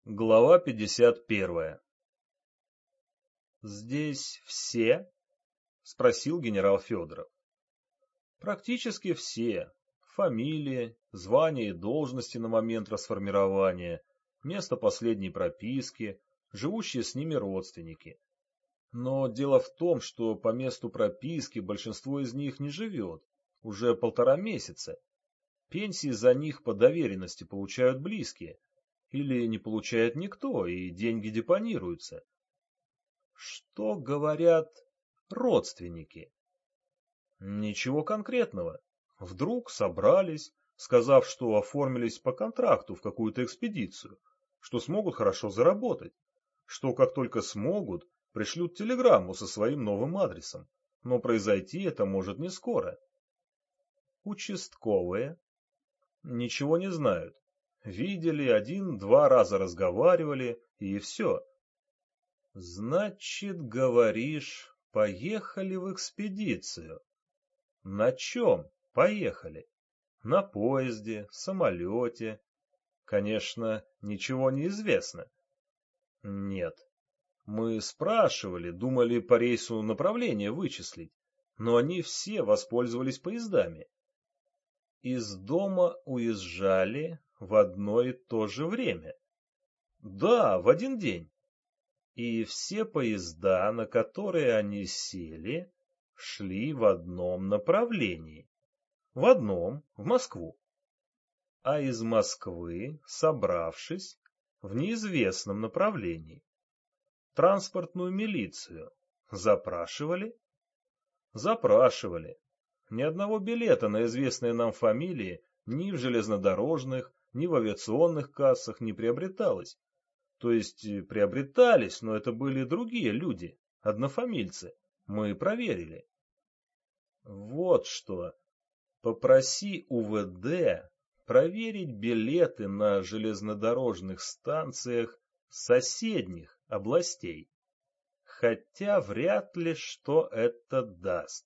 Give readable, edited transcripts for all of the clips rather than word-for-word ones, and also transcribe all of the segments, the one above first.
Глава 51. «Здесь все?» — спросил генерал Федоров. «Практически все. Фамилии, звания и должности на момент расформирования, место последней прописки, живущие с ними родственники. Но дело в том, что по месту прописки большинство из них не живет. Уже 1,5 месяца. Пенсии за них по доверенности получают близкие. Или не получает никто, и деньги депонируются. Что говорят родственники? Ничего конкретного. Вдруг собрались, сказав, что оформились по контракту в какую-то экспедицию, что смогут хорошо заработать, что как только смогут, пришлют телеграмму со своим новым адресом, но произойти это может не скоро. Участковые ничего не знают. Видели, 1-2 раза разговаривали, и все. Значит, говоришь, поехали в экспедицию. На чем поехали? На поезде, самолете? Конечно, ничего не известно. Нет. Мы спрашивали, думали по рейсу направление вычислить, но они все воспользовались поездами. Из дома уезжали в одно и то же время. Да, в один день. И все поезда, на которые они сели, шли в одном направлении. В одном, в Москву. А из Москвы, собравшись, в неизвестном направлении. Транспортную милицию запрашивали? Запрашивали. Ни одного билета на известные нам фамилии ни в железнодорожных, ни в авиационных кассах не приобреталось. То есть приобретались, но это были другие люди, однофамильцы. Мы проверили. Вот что. Попроси УВД проверить билеты на железнодорожных станциях соседних областей. Хотя вряд ли что это даст.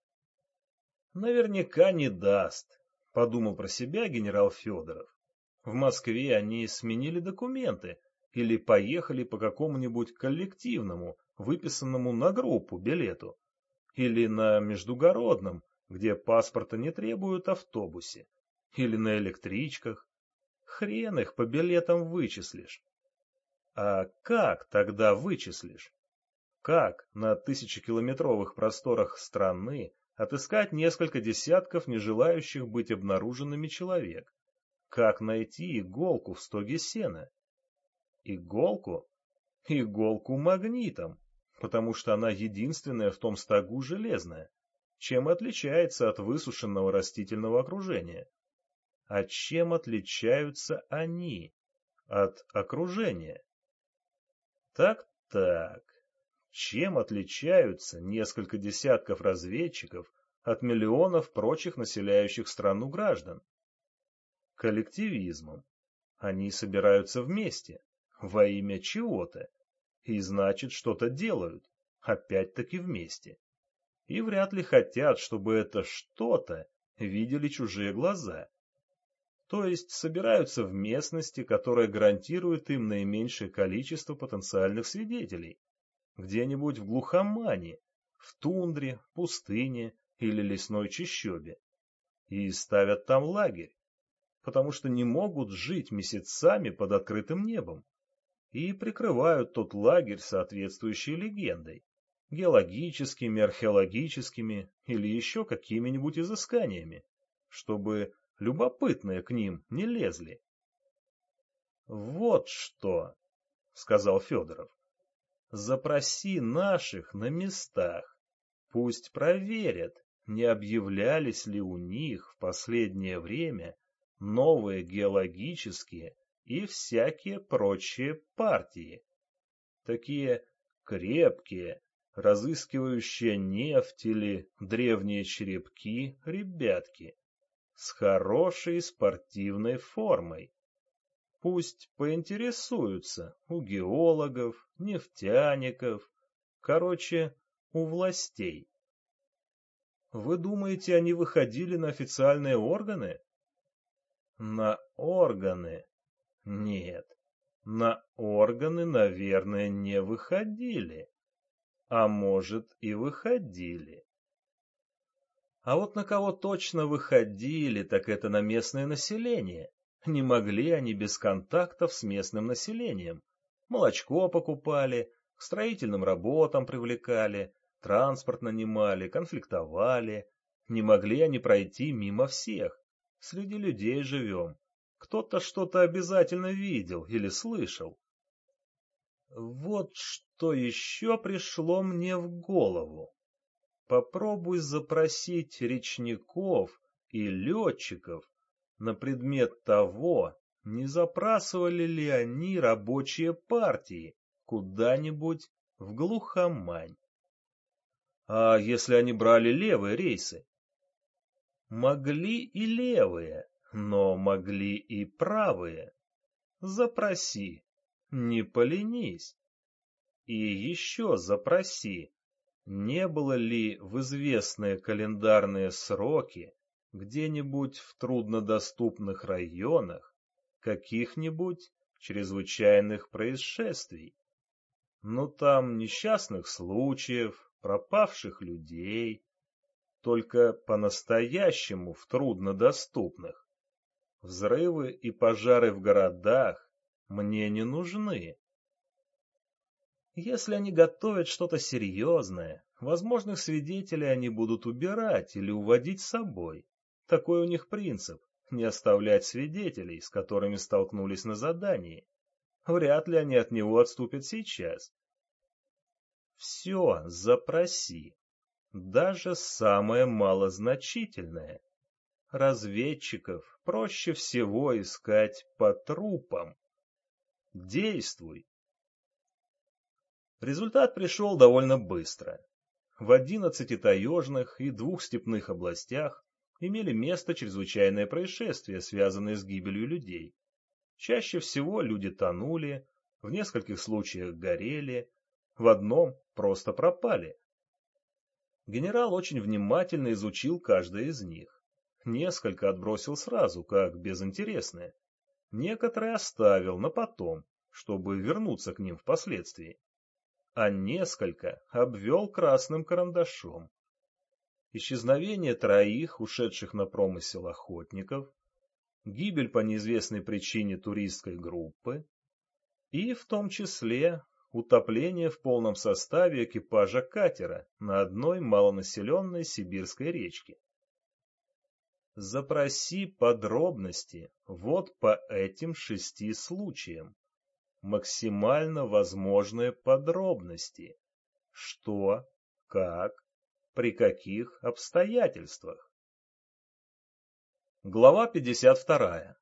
Наверняка не даст, подумал про себя генерал Федоров. В Москве они сменили документы или поехали по какому-нибудь коллективному, выписанному на группу билету, или на междугородном, где паспорта не требуют, автобусе, или на электричках. Хрен их по билетам вычислишь. А как тогда вычислишь? Как на тысячекилометровых просторах страны отыскать несколько десятков не желающих быть обнаруженными человек? Как найти иголку в стоге сена? Иголку? Иголку магнитом, потому что она единственная в том стогу железная. Чем отличается от высушенного растительного окружения? А чем отличаются они от окружения? Так. Чем отличаются несколько десятков разведчиков от миллионов прочих населяющих страну граждан? Коллективизмом. Они собираются вместе, во имя чего-то, и значит что-то делают, опять-таки вместе. И вряд ли хотят, чтобы это что-то видели чужие глаза. То есть собираются в местности, которая гарантирует им наименьшее количество потенциальных свидетелей. Где-нибудь в глухомане, в тундре, пустыне или лесной чащобе. И ставят там лагерь, потому что не могут жить месяцами под открытым небом. И прикрывают тот лагерь соответствующей легендой, геологическими, археологическими или еще какими-нибудь изысканиями, чтобы любопытные к ним не лезли. «Вот что», — сказал Федоров, — «запроси наших на местах, пусть проверят, не объявлялись ли у них в последнее время новые геологические и всякие прочие партии, такие крепкие, разыскивающие нефть или древние черепки ребятки с хорошей спортивной формой. Пусть поинтересуются у геологов, нефтяников, короче, у властей. Вы думаете, они выходили на официальные органы? На органы? Нет. На органы, наверное, не выходили. А может, и выходили. А вот на кого точно выходили, так это на местное население. Не могли они без контактов с местным населением. Молочко покупали, к строительным работам привлекали, транспорт нанимали, конфликтовали. Не могли они пройти мимо всех. Среди людей живем. Кто-то что-то обязательно видел или слышал. Вот что еще пришло мне в голову. Попробуй запросить речников и летчиков на предмет того, не забрасывали ли они рабочие партии куда-нибудь в глухомань. А если они брали левые рейсы? Могли и левые, но могли и правые. Запроси, не поленись. И еще запроси, не было ли в известные календарные сроки где-нибудь в труднодоступных районах каких-нибудь чрезвычайных происшествий? Ну там несчастных случаев, пропавших людей, только по-настоящему в труднодоступных. Взрывы и пожары в городах мне не нужны. Если они готовят что-то серьезное, возможных свидетелей они будут убирать или уводить с собой. Такой у них принцип — не оставлять свидетелей, с которыми столкнулись на задании. Вряд ли они от него отступят сейчас. Все запроси, даже самое малозначительное. Разведчиков проще всего искать по трупам. Действуй. Результат пришел довольно быстро. В 11 таежных и 2 степных областях имели место чрезвычайные происшествия, связанные с гибелью людей. Чаще всего люди тонули, в нескольких случаях горели, в одном просто пропали. Генерал очень внимательно изучил каждое из них. Несколько отбросил сразу, как безинтересные. Некоторые оставил на потом, чтобы вернуться к ним впоследствии. А несколько обвел красным карандашом. Исчезновение 3 ушедших на промысел охотников, гибель по неизвестной причине туристской группы и, в том числе, утопление в полном составе экипажа катера на одной малонаселенной сибирской речке. Запроси подробности вот по этим 6 случаям. Максимально возможные подробности. Что, как, при каких обстоятельствах. Глава 52.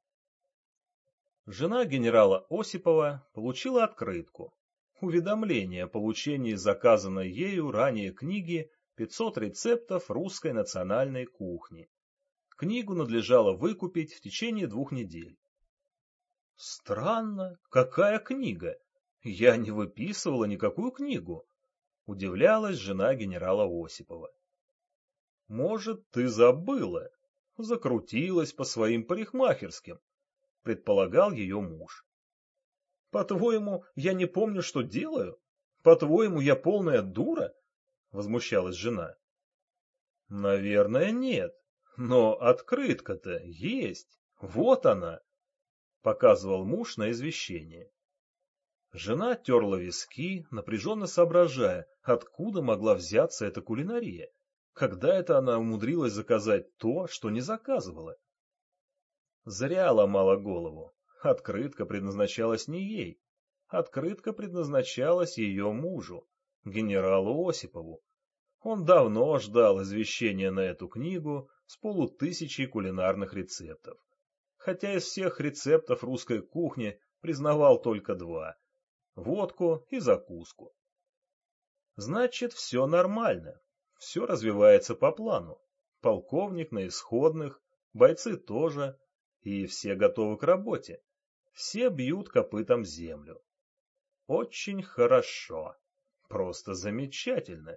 Жена генерала Осипова получила открытку. Уведомление о получении заказанной ею ранее книги «500 рецептов русской национальной кухни». Книгу надлежало выкупить в течение 2 недель. Странно, какая книга? Я не выписывала никакую книгу. Удивлялась жена генерала Осипова. Может, ты забыла? Закрутилась по своим парикмахерским, предполагал ее муж. По-твоему, я не помню, что делаю? По-твоему, я полная дура? Возмущалась жена. Наверное, нет. Но открытка-то есть. Вот она. Показывал муж на извещение. Жена терла виски, напряженно соображая, откуда могла взяться эта кулинария. Когда это она умудрилась заказать то, что не заказывала? Зря ломала голову. Открытка предназначалась не ей. Открытка предназначалась ее мужу, генералу Осипову. Он давно ждал извещения на эту книгу с 500 кулинарных рецептов. Хотя из всех рецептов русской кухни признавал только 2 — водку и закуску. Значит, все нормально, все развивается по плану. Полковник на исходных, бойцы тоже, и все готовы к работе. Все бьют копытом землю. Очень хорошо, просто замечательно.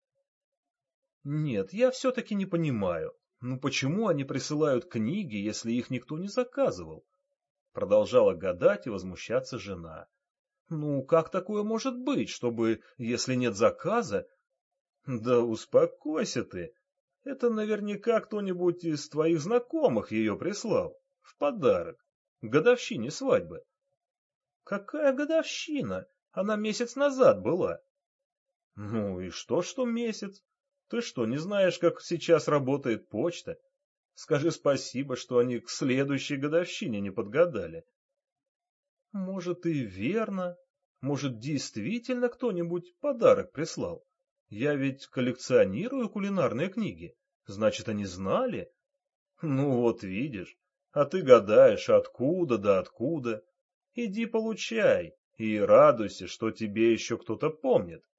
Нет, я все-таки не понимаю, ну почему они присылают книги, если их никто не заказывал? Продолжала гадать и возмущаться жена. Ну, как такое может быть, чтобы, если нет заказа... Да успокойся ты. Это наверняка кто-нибудь из твоих знакомых ее прислал. В подарок. К годовщине свадьбы. Какая годовщина? Она месяц назад была. Ну и что месяц? Ты что, не знаешь, как сейчас работает почта? Скажи спасибо, что они к следующей годовщине не подгадали. Может, и верно. Может, действительно кто-нибудь подарок прислал. Я ведь коллекционирую кулинарные книги. Значит, они знали? Ну вот видишь. А ты гадаешь, откуда да откуда. Иди получай и радуйся, что тебе еще кто-то помнит.